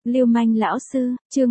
Lưu manh lão sư, chương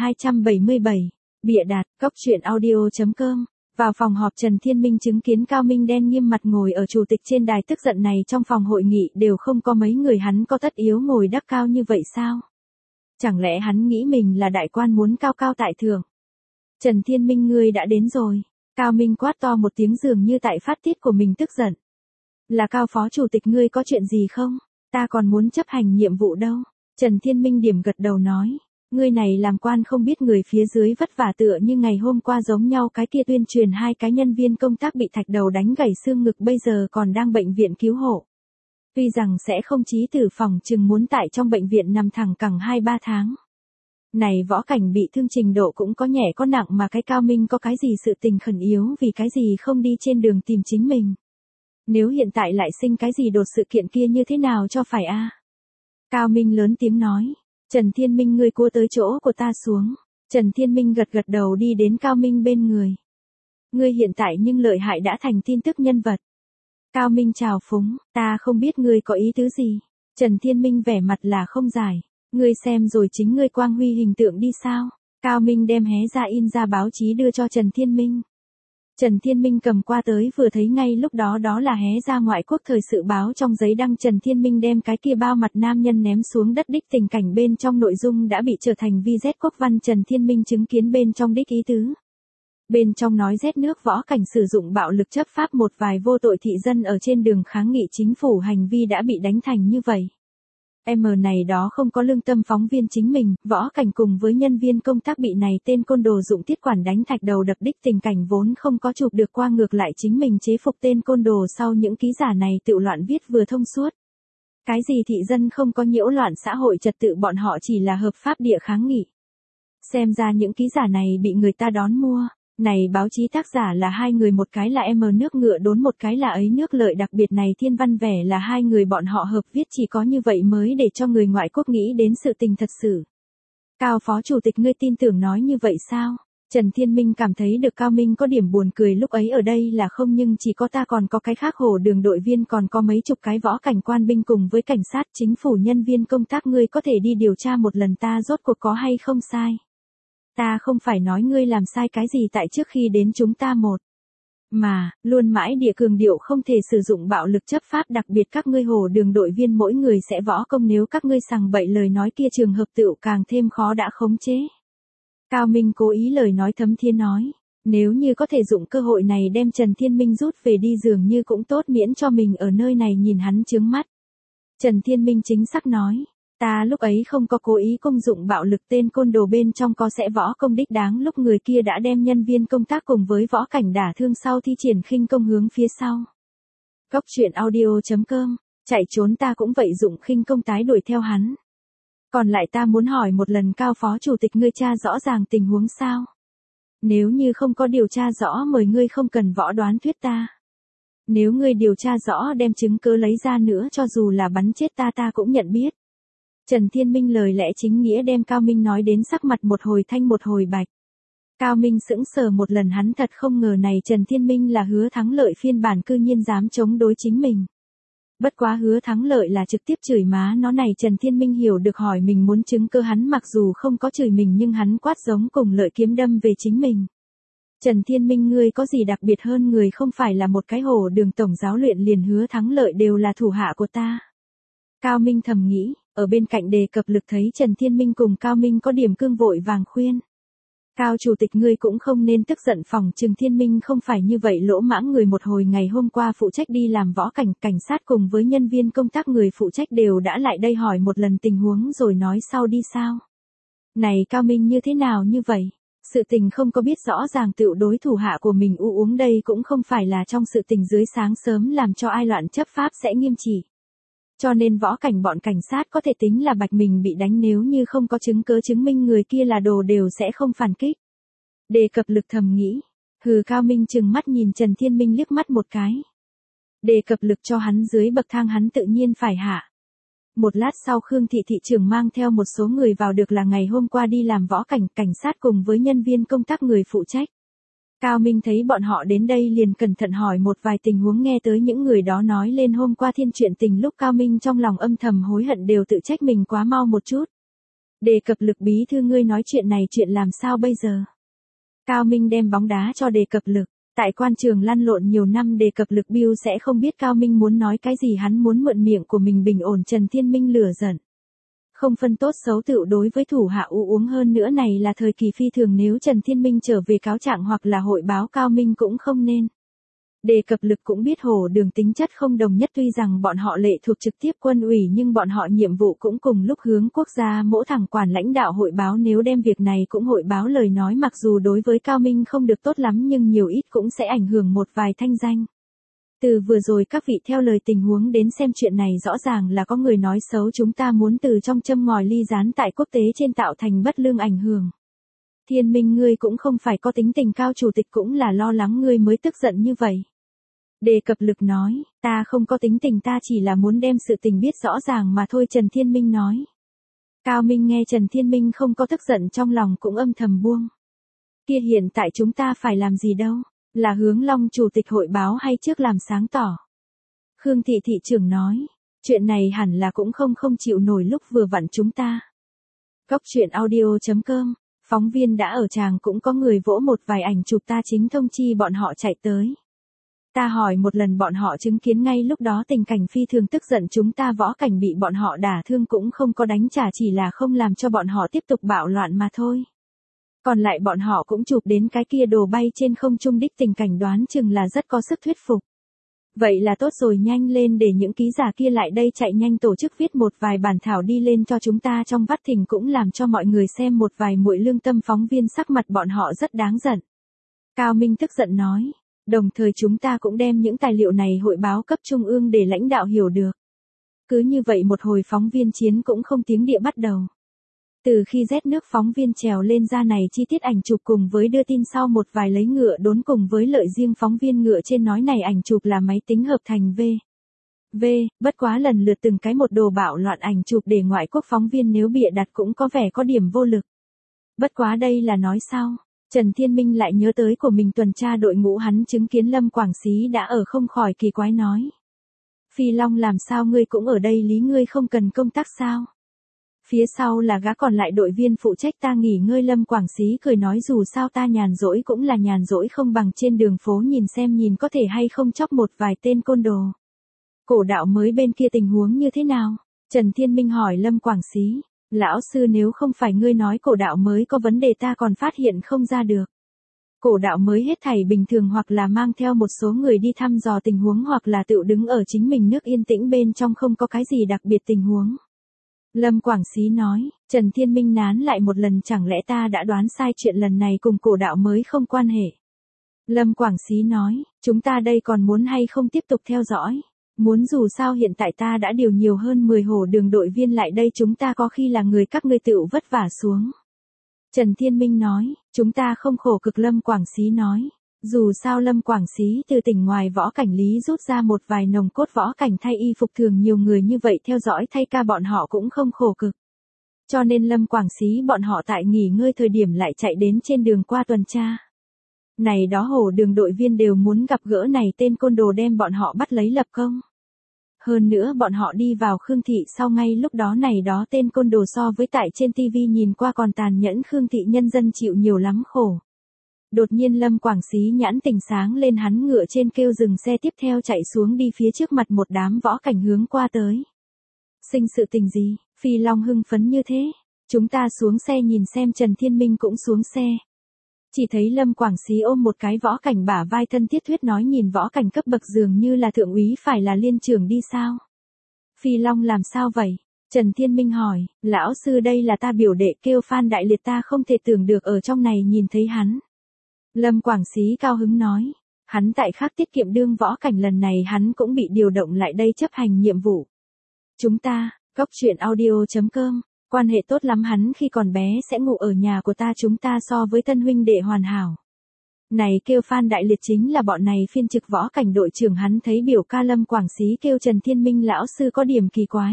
1277. Bịa đặt, cốc truyện audio.com. Vào phòng họp Trần Thiên Minh chứng kiến Cao Minh đen nghiêm mặt ngồi ở chủ tịch trên đài tức giận này trong phòng hội nghị đều không có mấy người hắn có tất yếu ngồi đắc cao như vậy sao? Chẳng lẽ hắn nghĩ mình là đại quan muốn cao cao tại thượng? Trần Thiên Minh ngươi đã đến rồi. Cao Minh quát to một tiếng dường như tại phát tiết của mình tức giận. Là Cao phó chủ tịch ngươi có chuyện gì không? Ta còn muốn chấp hành nhiệm vụ đâu. Trần Thiên Minh điểm gật đầu nói, ngươi này làm quan không biết người phía dưới vất vả tựa như ngày hôm qua giống nhau cái kia tuyên truyền 2 cái nhân viên công tác bị thạch đầu đánh gãy xương ngực bây giờ còn đang bệnh viện cứu hộ. Tuy rằng sẽ không chí tử phòng chừng muốn tại trong bệnh viện nằm thẳng cẳng 2-3 tháng. Này võ cảnh bị thương trình độ cũng có nhẹ có nặng mà cái Cao Minh có cái gì sự tình khẩn yếu vì cái gì không đi trên đường tìm chính mình. Nếu hiện tại lại sinh cái gì đột sự kiện kia như thế nào cho phải a? Cao Minh lớn tiếng nói, Trần Thiên Minh ngươi cua tới chỗ của ta xuống. Trần Thiên Minh gật gật đầu đi đến Cao Minh bên người. Ngươi hiện tại nhưng lợi hại đã thành tin tức nhân vật. Cao Minh chào phúng, ta không biết ngươi có ý tứ gì. Trần Thiên Minh vẻ mặt là không giải, ngươi xem rồi chính ngươi quang huy hình tượng đi sao. Cao Minh đem hé ra in ra báo chí đưa cho Trần Thiên Minh. Trần Thiên Minh cầm qua tới vừa thấy ngay lúc đó đó là hé ra ngoại quốc thời sự báo trong giấy đăng Trần Thiên Minh đem cái kia bao mặt nam nhân ném xuống đất đích tình cảnh bên trong nội dung đã bị trở thành VZ quốc văn Trần Thiên Minh chứng kiến bên trong đích ý tứ. Bên trong nói rét nước võ cảnh sử dụng bạo lực chấp pháp một vài vô tội thị dân ở trên đường kháng nghị chính phủ hành vi đã bị đánh thành như vậy. Này đó không có lương tâm phóng viên chính mình, võ cảnh cùng với nhân viên công tác bị này tên côn đồ dụng tiết quản đánh thạch đầu đập đích tình cảnh vốn không có chụp được qua ngược lại chính mình chế phục tên côn đồ sau những ký giả này tự loạn viết vừa thông suốt. Cái gì thị dân không có nhiễu loạn xã hội trật tự bọn họ chỉ là hợp pháp địa kháng nghị. Xem ra những ký giả này bị người ta đón mua. Này báo chí tác giả là 2 người một cái là nước ngựa đốn một cái là ấy nước lợi đặc biệt này thiên văn vẻ là 2 người bọn họ hợp viết chỉ có như vậy mới để cho người ngoại quốc nghĩ đến sự tình thật sự. Cao phó chủ tịch ngươi tin tưởng nói như vậy sao? Trần Thiên Minh cảm thấy được Cao Minh có điểm buồn cười lúc ấy ở đây là không nhưng chỉ có ta còn có cái khác hồ đường đội viên còn có mấy chục cái võ cảnh quan binh cùng với cảnh sát chính phủ nhân viên công tác ngươi có thể đi điều tra một lần ta rốt cuộc có hay không sai. Ta không phải nói ngươi làm sai cái gì tại trước khi đến chúng ta mà, luôn mãi địa cường điệu không thể sử dụng bạo lực chấp pháp đặc biệt các ngươi hồ đường đội viên mỗi người sẽ võ công nếu các ngươi sằng bậy lời nói kia trường hợp tựu càng thêm khó đã khống chế. Cao Minh cố ý lời nói thấm thiên nói, nếu như có thể dụng cơ hội này đem Trần Thiên Minh rút về đi dường như cũng tốt miễn cho mình ở nơi này nhìn hắn chướng mắt. Trần Thiên Minh chính xác nói. Ta lúc ấy không có cố ý công dụng bạo lực tên côn đồ bên trong có sẽ võ công đích đáng lúc người kia đã đem nhân viên công tác cùng với võ cảnh đả thương sau thi triển khinh công hướng phía sau. Cốc truyện audio.com, chạy trốn ta cũng vậy dụng khinh công tái đuổi theo hắn. Còn lại ta muốn hỏi một lần Cao phó chủ tịch ngươi tra rõ ràng tình huống sao? Nếu như không có điều tra rõ mời ngươi không cần võ đoán thuyết ta. Nếu ngươi điều tra rõ đem chứng cứ lấy ra nữa cho dù là bắn chết ta cũng nhận biết. Trần Thiên Minh lời lẽ chính nghĩa đem Cao Minh nói đến sắc mặt một hồi thanh một hồi bạch. Cao Minh sững sờ một lần hắn thật không ngờ này Trần Thiên Minh là Hứa Thắng Lợi phiên bản cư nhiên dám chống đối chính mình. Bất quá Hứa Thắng Lợi là trực tiếp chửi má nó này Trần Thiên Minh hiểu được hỏi mình muốn chứng cơ hắn mặc dù không có chửi mình nhưng hắn quát giống cùng lợi kiếm đâm về chính mình. Trần Thiên Minh ngươi có gì đặc biệt hơn người không phải là một cái hồ đường tổng giáo luyện liền Hứa Thắng Lợi đều là thủ hạ của ta. Cao Minh thầm nghĩ. Ở bên cạnh đề cập lực thấy Trần Thiên Minh cùng Cao Minh có điểm cương vội vàng khuyên. Cao chủ tịch ngươi cũng không nên tức giận phòng Trần Thiên Minh không phải như vậy lỗ mãng người một hồi ngày hôm qua phụ trách đi làm võ cảnh sát cùng với nhân viên công tác người phụ trách đều đã lại đây hỏi một lần tình huống rồi nói sau đi sao. Này Cao Minh như thế nào như vậy? Sự tình không có biết rõ ràng tự đối thủ hạ của mình uống đây cũng không phải là trong sự tình dưới sáng sớm làm cho ai loạn chấp pháp sẽ nghiêm trị. Cho nên võ cảnh bọn cảnh sát có thể tính là bạch mình bị đánh nếu như không có chứng cứ chứng minh người kia là đồ đều sẽ không phản kích. Đề cập lực thầm nghĩ. Cao Minh chừng mắt nhìn Trần Thiên Minh liếc mắt một cái. Đề cập lực cho hắn dưới bậc thang hắn tự nhiên phải hạ. Một lát sau Khương thị thị trưởng mang theo một số người vào được là ngày hôm qua đi làm võ cảnh sát cùng với nhân viên công tác người phụ trách. Cao Minh thấy bọn họ đến đây liền cẩn thận hỏi một vài tình huống nghe tới những người đó nói lên hôm qua thiên chuyện tình lúc Cao Minh trong lòng âm thầm hối hận đều tự trách mình quá mau một chút. Đề cập Lực bí thư ngươi nói chuyện này chuyện làm sao bây giờ? Cao Minh đem bóng đá cho đề cập Lực. Tại quan trường lăn lộn nhiều năm đề cập Lực Bill sẽ không biết Cao Minh muốn nói cái gì, hắn muốn mượn miệng của mình bình ổn Trần Thiên Minh lửa giận. Không phân tốt xấu tựu đối với thủ hạ uống hơn nữa, này là thời kỳ phi thường, nếu Trần Thiên Minh trở về cáo trạng hoặc là hội báo Cao Minh cũng không nên. Đề cập Lực cũng biết Hồ Đường tính chất không đồng nhất, tuy rằng bọn họ lệ thuộc trực tiếp quân ủy nhưng bọn họ nhiệm vụ cũng cùng lúc hướng quốc gia, mỗi thẳng quản lãnh đạo hội báo, nếu đem việc này cũng hội báo lời nói mặc dù đối với Cao Minh không được tốt lắm nhưng nhiều ít cũng sẽ ảnh hưởng một vài thanh danh. Từ vừa rồi các vị theo lời tình huống đến xem, chuyện này rõ ràng là có người nói xấu chúng ta, muốn từ trong châm ngòi ly gián tại quốc tế trên tạo thành bất lương ảnh hưởng. Thiên Minh ngươi cũng không phải có tính tình cao, chủ tịch cũng là lo lắng ngươi mới tức giận như vậy. Đề cập Lực nói, ta không có tính tình, ta chỉ là muốn đem sự tình biết rõ ràng mà thôi, Trần Thiên Minh nói. Cao Minh nghe Trần Thiên Minh không có tức giận trong lòng cũng âm thầm buông. Kia hiện tại chúng ta phải làm gì đâu, là hướng Long chủ tịch hội báo hay trước làm sáng tỏ? Khương Thị thị trưởng nói, chuyện này hẳn là cũng không chịu nổi lúc vừa vặn chúng ta. Cóc truyện audio.com, phóng viên đã ở tràng, cũng có người vỗ một vài ảnh chụp, ta chính thông chi bọn họ chạy tới. Ta hỏi một lần bọn họ chứng kiến ngay lúc đó tình cảnh phi thường tức giận, chúng ta Võ Cảnh bị bọn họ đả thương cũng không có đánh trả, chỉ là không làm cho bọn họ tiếp tục bạo loạn mà thôi. Còn lại bọn họ cũng chụp đến cái kia đồ bay trên không trung đích, tình cảnh đoán chừng là rất có sức thuyết phục. Vậy là tốt rồi, nhanh lên để những ký giả kia lại đây, chạy nhanh tổ chức viết một vài bản thảo đi lên cho chúng ta trong vắt thỉnh, cũng làm cho mọi người xem một vài muội lương tâm. Phóng viên sắc mặt bọn họ rất đáng giận. Cao Minh tức giận nói, đồng thời chúng ta cũng đem những tài liệu này hội báo cấp trung ương để lãnh đạo hiểu được. Cứ như vậy một hồi phóng viên chiến cũng không tiếng địa bắt đầu. Từ khi rét nước phóng viên trèo lên ra này chi tiết ảnh chụp cùng với đưa tin sau một vài lấy ngựa đốn cùng với lợi riêng phóng viên ngựa trên nói này ảnh chụp là máy tính hợp thành bất quá lần lượt từng cái một đồ bạo loạn ảnh chụp để ngoại quốc phóng viên nếu bịa đặt cũng có vẻ có điểm vô lực. Bất quá đây là nói sao? Trần Thiên Minh lại nhớ tới của mình tuần tra đội ngũ, hắn chứng kiến Lâm Quảng Xí đã ở, không khỏi kỳ quái nói. Phi Long làm sao ngươi cũng ở đây, lý ngươi không cần công tác sao? Phía sau là gã còn lại đội viên phụ trách ta nghỉ ngơi. Lâm Quảng Xí cười nói, dù sao ta nhàn rỗi cũng là nhàn rỗi, không bằng trên đường phố nhìn xem nhìn có thể hay không chóc một vài tên côn đồ. Cổ đạo mới bên kia tình huống như thế nào? Trần Thiên Minh hỏi Lâm Quảng Xí. Lão sư, nếu không phải ngươi nói cổ đạo mới có vấn đề ta còn phát hiện không ra được. Cổ đạo mới hết thảy bình thường, hoặc là mang theo một số người đi thăm dò tình huống, hoặc là tự đứng ở chính mình nước yên tĩnh bên trong, không có cái gì đặc biệt tình huống. Lâm Quảng Xí nói, Trần Thiên Minh nán lại một lần, chẳng lẽ ta đã đoán sai, chuyện lần này cùng cổ đạo mới không quan hệ. Lâm Quảng Xí nói, chúng ta đây còn muốn hay không tiếp tục theo dõi? Muốn, dù sao hiện tại ta đã điều nhiều hơn 10 Hồ Đường đội viên lại đây, chúng ta có khi là người các ngươi tựu vất vả xuống. Trần Thiên Minh nói, chúng ta không khổ cực. Lâm Quảng Xí nói, dù sao Lâm Quảng Xí từ tỉnh ngoài Võ Cảnh lý rút ra một vài nồng cốt Võ Cảnh thay y phục thường, nhiều người như vậy theo dõi thay ca bọn họ cũng không khổ cực. Cho nên Lâm Quảng Xí bọn họ tại nghỉ ngơi thời điểm lại chạy đến trên đường qua tuần tra. Này đó Hồ Đường đội viên đều muốn gặp gỡ này tên côn đồ, đem bọn họ bắt lấy lập công. Hơn nữa bọn họ đi vào Khương Thị sau, ngay lúc đó này đó tên côn đồ so với tại trên TV nhìn qua còn tàn nhẫn, Khương Thị nhân dân chịu nhiều lắm khổ. Đột nhiên Lâm Quảng Xí nhãn tình sáng lên, hắn ngựa trên kêu dừng xe, tiếp theo chạy xuống đi phía trước mặt một đám Võ Cảnh hướng qua tới. Sinh sự tình gì? Phi Long hưng phấn như thế. Chúng ta xuống xe nhìn xem. Trần Thiên Minh cũng xuống xe. Chỉ thấy Lâm Quảng Xí ôm một cái Võ Cảnh bả vai, thân thiết thuyết nói, nhìn Võ Cảnh cấp bậc dường như là thượng úy, phải là liên trưởng đi sao? Phi Long làm sao vậy? Trần Thiên Minh hỏi, lão sư đây là ta biểu đệ kêu Phan Đại Liệt, ta không thể tưởng được ở trong này nhìn thấy hắn. Lâm Quảng Xí cao hứng nói, hắn tại khác tiết kiệm đương Võ Cảnh, lần này hắn cũng bị điều động lại đây chấp hành nhiệm vụ. Chúng ta, cóc truyện audio.com, quan hệ tốt lắm, hắn khi còn bé sẽ ngủ ở nhà của ta, chúng ta so với thân huynh đệ hoàn hảo. Này kêu Phan Đại Liệt chính là bọn này phiên trực Võ Cảnh đội trưởng, hắn thấy biểu ca Lâm Quảng Xí kêu Trần Thiên Minh lão sư có điểm kỳ quái.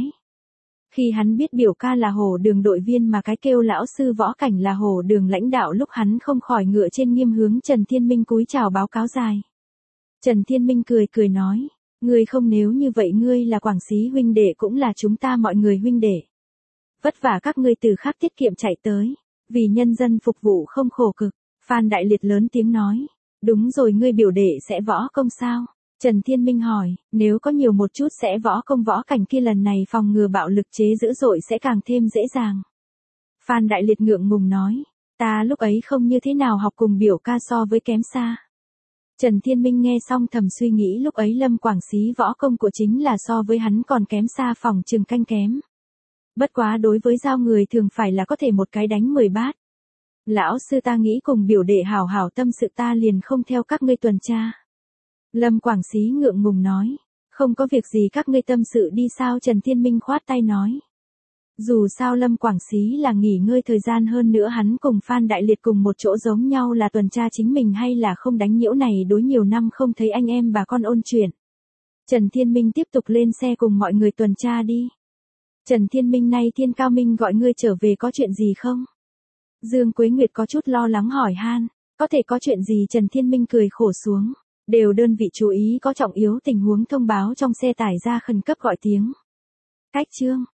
Khi hắn biết biểu ca là Hồ Đường đội viên mà cái kêu lão sư Võ Cảnh là Hồ Đường lãnh đạo, lúc hắn không khỏi ngựa trên nghiêm hướng Trần Thiên Minh cúi chào báo cáo dài. Trần Thiên Minh cười nói, ngươi không, nếu như vậy ngươi là Quảng Xí huynh đệ cũng là chúng ta mọi người huynh đệ. Vất vả các ngươi từ khắc tiết kiệm chạy tới. Vì nhân dân phục vụ không khổ cực. Phan Đại Liệt lớn tiếng nói. Đúng rồi, ngươi biểu đệ sẽ võ công sao? Trần Thiên Minh hỏi, nếu có nhiều một chút sẽ võ công võ cảnh kia lần này phòng ngừa bạo lực chế dữ dội sẽ càng thêm dễ dàng. Phan Đại Liệt ngượng ngùng nói, ta lúc ấy không như thế nào học cùng biểu ca so với kém xa. Trần Thiên Minh nghe xong thầm suy nghĩ lúc ấy Lâm Quảng Xí võ công của chính là so với hắn còn kém xa phòng trường canh kém. Bất quá đối với giao người thường phải là có thể một cái đánh 10 bát. Lão sư ta nghĩ cùng biểu đệ hảo hảo tâm sự ta liền không theo các ngươi tuần tra. Lâm Quảng Xí ngượng ngùng nói, không có việc gì các ngươi tâm sự đi sao. Trần Thiên Minh khoát tay nói. Dù sao Lâm Quảng Xí là nghỉ ngơi thời gian, hơn nữa hắn cùng Phan Đại Liệt cùng một chỗ giống nhau là tuần tra chính mình hay là không đánh nhiễu này đối nhiều năm không thấy anh em bà con ôn chuyện. Trần Thiên Minh tiếp tục lên xe cùng mọi người tuần tra đi. Trần Thiên Minh, nay Thiên Cao Minh gọi ngươi trở về có chuyện gì không? Dương Quế Nguyệt có chút lo lắng hỏi han, có thể có chuyện gì? Trần Thiên Minh cười khổ xuống, đều đơn vị chú ý có trọng yếu tình huống thông báo trong xe tải ra khẩn cấp gọi tiếng. Cách chương